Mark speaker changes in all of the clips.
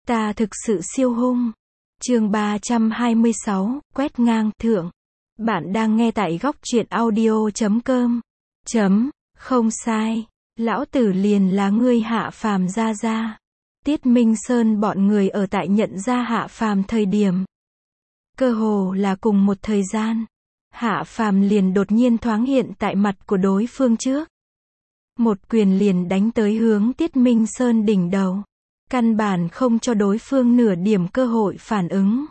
Speaker 1: Ta thực sự siêu hung. Chương 326, quét ngang, thượng. Bạn đang nghe tại góc truyện audio.com. Không sai. Lão tử liền là ngươi Hạ Phàm ra ra. Tiết Minh Sơn bọn người ở tại nhận ra Hạ Phàm thời điểm. Cơ hồ là cùng một thời gian. Hạ Phàm liền đột nhiên thoáng hiện tại mặt của đối phương trước. Một quyền liền đánh tới hướng Tiết Minh Sơn đỉnh đầu. Căn bản không cho đối phương nửa điểm cơ hội phản ứng.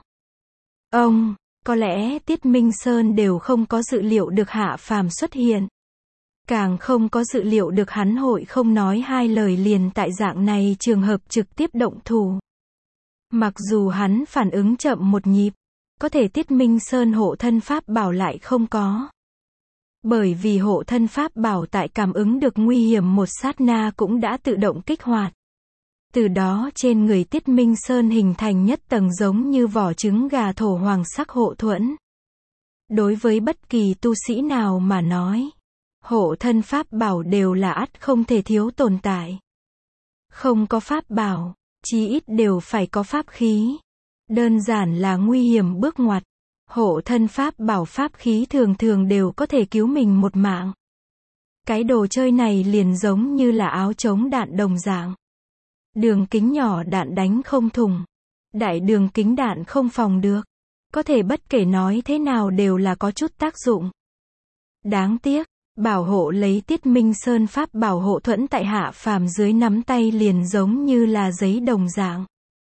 Speaker 1: Có lẽ Tiết Minh Sơn đều không có dự liệu được Hạ Phàm xuất hiện. Càng không có dự liệu được hắn hội không nói hai lời liền tại dạng này trường hợp trực tiếp động thủ. Mặc dù hắn phản ứng chậm một nhịp, có thể Tiết Minh Sơn hộ thân pháp bảo lại không có. Bởi vì hộ thân pháp bảo tại cảm ứng được nguy hiểm một sát na cũng đã tự động kích hoạt. Từ đó trên người Tiết Minh Sơn hình thành nhất tầng giống như vỏ trứng gà thổ hoàng sắc hộ thuẫn. Đối với bất kỳ tu sĩ nào mà nói, hộ thân pháp bảo đều là ắt không thể thiếu tồn tại. Không có pháp bảo, chí ít đều phải có pháp khí. Đơn giản là nguy hiểm bước ngoặt. Hộ thân pháp bảo pháp khí thường thường đều có thể cứu mình một mạng. Cái đồ chơi này liền giống như là áo chống đạn đồng dạng. Đường kính nhỏ đạn đánh không thủng. Đại đường kính đạn không phòng được. Có thể bất kể nói thế nào đều là có chút tác dụng. Đáng tiếc, bảo hộ lấy Tiết Minh Sơn pháp bảo hộ thuẫn tại Hạ Phàm dưới nắm tay liền giống như là giấy đồng dạng.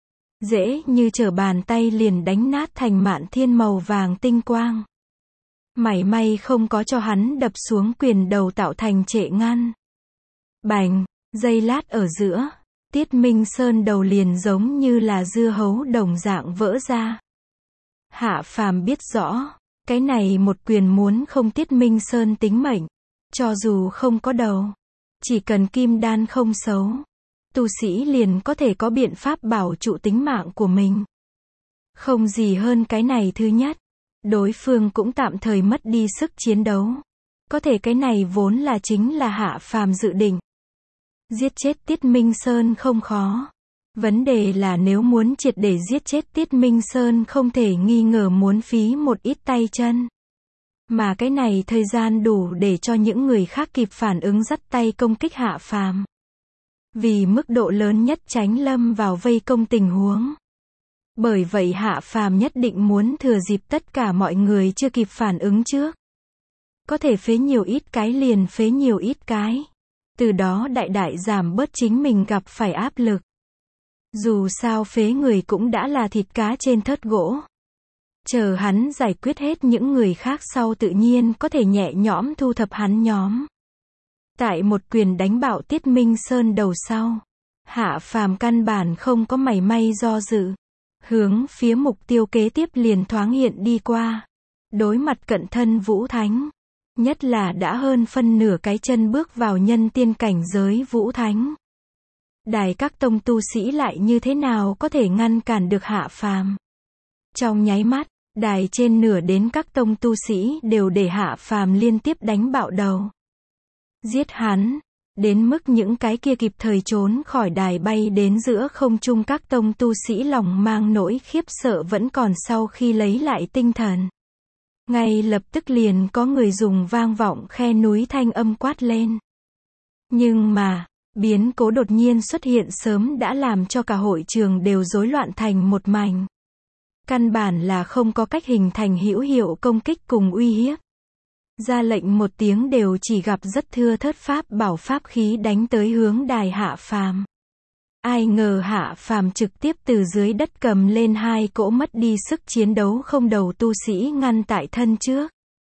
Speaker 1: Dễ như trở bàn tay liền đánh nát thành mạn thiên màu vàng tinh quang. Mảy may không có cho hắn đập xuống quyền đầu tạo thành trệ ngăn. Bành, giây lát ở giữa, Tiết Minh Sơn đầu liền giống như là dưa hấu đồng dạng vỡ ra. Hạ Phàm biết rõ, cái này một quyền muốn không Tiết Minh Sơn tính mệnh, cho dù không có đầu, chỉ cần kim đan không xấu, tu sĩ liền có thể có biện pháp bảo trụ tính mạng của mình. Không gì hơn cái này. Thứ nhất, đối phương cũng tạm thời mất đi sức chiến đấu. Có thể cái này vốn là chính là Hạ Phàm dự định. Giết chết Tiết Minh Sơn không khó. Vấn đề là nếu muốn triệt để giết chết Tiết Minh Sơn không thể nghi ngờ muốn phí một ít tay chân. Mà cái này thời gian đủ để cho những người khác kịp phản ứng dắt tay công kích Hạ Phàm. Vì mức độ lớn nhất tránh lâm vào vây công tình huống. Bởi vậy Hạ Phàm nhất định muốn thừa dịp tất cả mọi người chưa kịp phản ứng trước. Có thể phế nhiều ít cái liền phế nhiều ít cái. Từ đó đại đại giảm bớt chính mình gặp phải áp lực. Dù sao phế người cũng đã là thịt cá trên thớt gỗ. Chờ hắn giải quyết hết những người khác sau tự nhiên có thể nhẹ nhõm thu thập hắn nhóm. Tại một quyền đánh bạo Tiết Minh Sơn đầu sau, Hạ Phàm căn bản không có mảy may do dự. Hướng phía mục tiêu kế tiếp liền thoáng hiện đi qua. Đối mặt cận thân Vũ Thánh. Nhất là đã hơn phân nửa cái chân bước vào nhân tiên cảnh giới Vũ Thánh. Đài các tông tu sĩ lại như thế nào có thể ngăn cản được Hạ Phàm. Trong nháy mắt, đài trên nửa đến các tông tu sĩ đều để Hạ Phàm liên tiếp đánh bạo đầu. Giết hắn, đến mức những cái kia kịp thời trốn khỏi đài bay đến giữa không trung các tông tu sĩ lòng mang nỗi khiếp sợ vẫn còn sau khi lấy lại tinh thần. Ngay lập tức liền có người dùng vang vọng khe núi thanh âm quát lên. Nhưng mà, biến cố đột nhiên xuất hiện sớm đã làm cho cả hội trường đều rối loạn thành một mảnh. Căn bản là không có cách hình thành hữu hiệu công kích cùng uy hiếp. Ra lệnh một tiếng đều chỉ gặp rất thưa thớt pháp bảo pháp khí đánh tới hướng đài Hạ Phàm. Ai ngờ Hạ Phàm trực tiếp từ dưới đất cầm lên hai cỗ mất đi sức chiến đấu không đầu tu sĩ ngăn tại thân trước.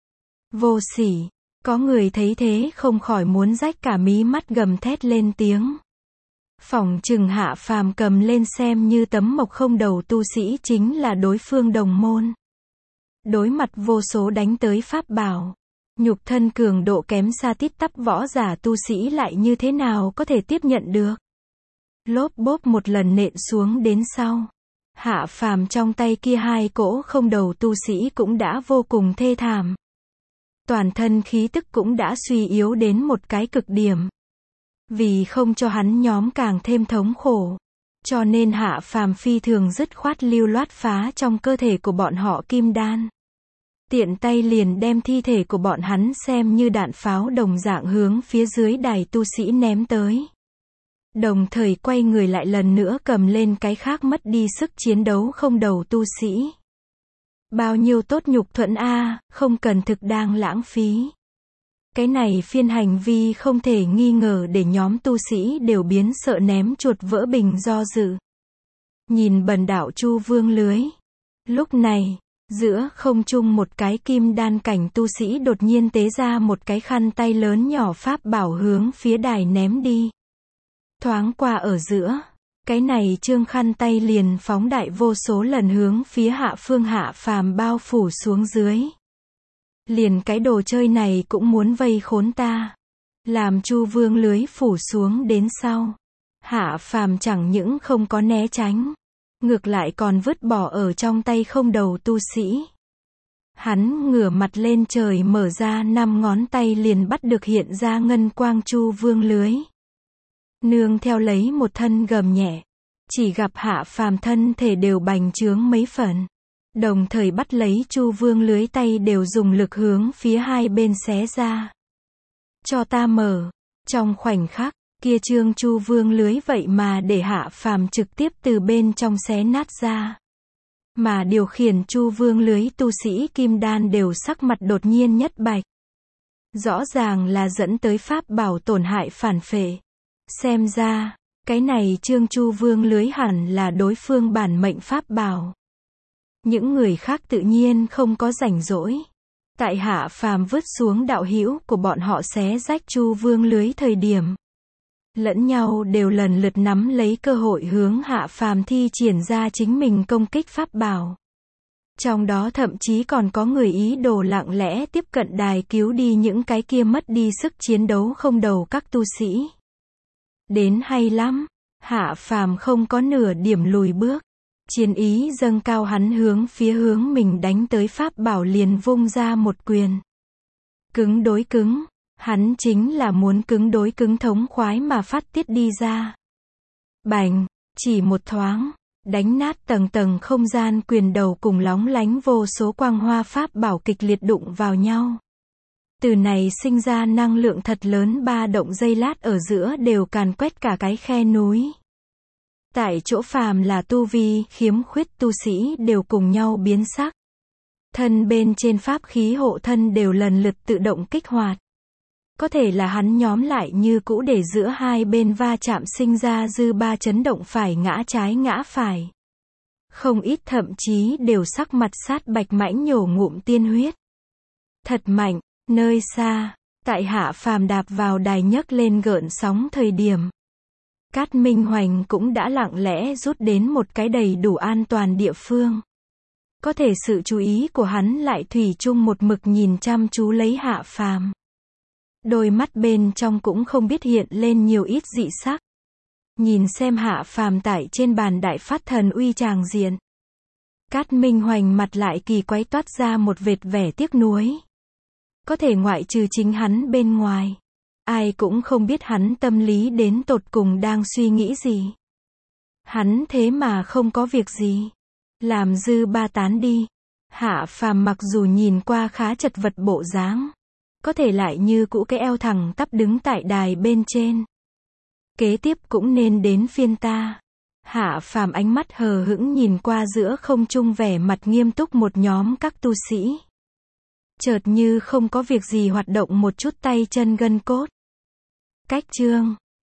Speaker 1: Vô sỉ, có người thấy thế không khỏi muốn rách cả mí mắt gầm thét lên tiếng. Phỏng chừng Hạ Phàm cầm lên xem như tấm mộc không đầu tu sĩ chính là đối phương đồng môn. Đối mặt vô số đánh tới pháp bảo. Nhục thân cường độ kém xa tít tắp võ giả tu sĩ lại như thế nào có thể tiếp nhận được. Lốp bốp một lần nện xuống đến sau. Hạ Phàm trong tay kia hai cỗ không đầu tu sĩ cũng đã vô cùng thê thảm. Toàn thân khí tức cũng đã suy yếu đến một cái cực điểm. Vì không cho hắn nhóm càng thêm thống khổ. Cho nên Hạ Phàm phi thường dứt khoát lưu loát phá trong cơ thể của bọn họ kim đan. Tiện tay liền đem thi thể của bọn hắn xem như đạn pháo đồng dạng hướng phía dưới đài tu sĩ ném tới. Đồng thời quay người lại lần nữa cầm lên cái khác mất đi sức chiến đấu không đầu tu sĩ. Bao nhiêu tốt nhục thuẫn a, không cần thực đang lãng phí. Cái này phiên hành vi không thể nghi ngờ để nhóm tu sĩ đều biến sợ ném chuột vỡ bình do dự. Nhìn bần đạo Chu Vương lưới. Lúc này, giữa không trung một cái kim đan cảnh tu sĩ đột nhiên tế ra một cái khăn tay lớn nhỏ pháp bảo hướng phía đài ném đi. Thoáng qua ở giữa, cái này trương khăn tay liền phóng đại vô số lần hướng phía Hạ Phàm bao phủ xuống dưới. Liền cái đồ chơi này cũng muốn vây khốn ta. Làm Chu Vương lưới phủ xuống đến sau. Hạ Phàm chẳng những không có né tránh, ngược lại còn vứt bỏ ở trong tay không đầu tu sĩ. Hắn ngửa mặt lên trời mở ra 5 ngón tay liền bắt được hiện ra ngân quang Chu Vương lưới. Nương theo lấy một thân gầm nhẹ, chỉ gặp Hạ Phàm thân thể đều bành trướng mấy phần. Đồng thời bắt lấy Chu Vương lưới tay đều dùng lực hướng phía hai bên xé ra. Cho ta mở. Trong khoảnh khắc, kia trương Chu Vương lưới vậy mà để Hạ Phàm trực tiếp từ bên trong xé nát ra. Mà điều khiển Chu Vương lưới tu sĩ kim đan đều sắc mặt đột nhiên nhất bạch. Rõ ràng là dẫn tới pháp bảo tổn hại phản phệ. Xem ra, cái này trương Chu Vương lưới hẳn là đối phương bản mệnh pháp bảo. Những người khác tự nhiên không có rảnh rỗi. Tại Hạ Phàm vứt xuống đạo hữu của bọn họ xé rách Chu Vương lưới thời điểm, lẫn nhau đều lần lượt nắm lấy cơ hội hướng Hạ Phàm thi triển ra chính mình công kích pháp bảo. Trong đó thậm chí còn có người ý đồ lặng lẽ tiếp cận đài cứu đi những cái kia mất đi sức chiến đấu không đầu các tu sĩ. Đến hay lắm, Hạ Phàm không có nửa điểm lùi bước. Chiến ý dâng cao, hắn hướng mình đánh tới pháp bảo liền vung ra một quyền. Cứng đối cứng, hắn chính là muốn cứng đối cứng thống khoái mà phát tiết đi ra. Bành, chỉ một thoáng, đánh nát tầng tầng không gian quyền đầu cùng lóng lánh vô số quang hoa pháp bảo kịch liệt đụng vào nhau. Từ này sinh ra năng lượng thật lớn, ba động giây lát ở giữa đều càn quét cả cái khe núi. Tại chỗ phàm là tu vi khiếm khuyết tu sĩ đều cùng nhau biến sắc. Thân bên trên pháp khí hộ thân đều lần lượt tự động kích hoạt. Có thể là hắn nhóm lại như cũ để giữa hai bên va chạm sinh ra dư ba chấn động phải ngã trái ngã phải. Không ít thậm chí đều sắc mặt sát bạch mãnh nhổ ngụm tiên huyết. Thật mạnh, nơi xa, tại Hạ Phàm đạp vào đài nhấc lên gợn sóng thời điểm. Cát Minh Hoành cũng đã lặng lẽ rút đến một cái đầy đủ an toàn địa phương. Có thể sự chú ý của hắn lại thủy chung một mực nhìn chăm chú lấy Hạ Phàm. Đôi mắt bên trong cũng không biết hiện lên nhiều ít dị sắc. Nhìn xem Hạ Phàm tại trên bàn đại phát thần uy tràng diện. Cát Minh Hoành mặt lại kỳ quái toát ra một vệt vẻ tiếc nuối. Có thể ngoại trừ chính hắn bên ngoài, ai cũng không biết hắn tâm lý đến tột cùng đang suy nghĩ gì. Hắn thế mà không có việc gì. Làm dư ba tán đi. Hạ Phàm mặc dù nhìn qua khá chật vật bộ dáng, có thể lại như cũ cái eo thẳng tắp đứng tại đài bên trên. Kế tiếp cũng nên đến phiên ta. Hạ Phàm ánh mắt hờ hững nhìn qua giữa không trung vẻ mặt nghiêm túc một nhóm các tu sĩ. Chợt như không có việc gì hoạt động một chút tay chân gân cốt. Cách chương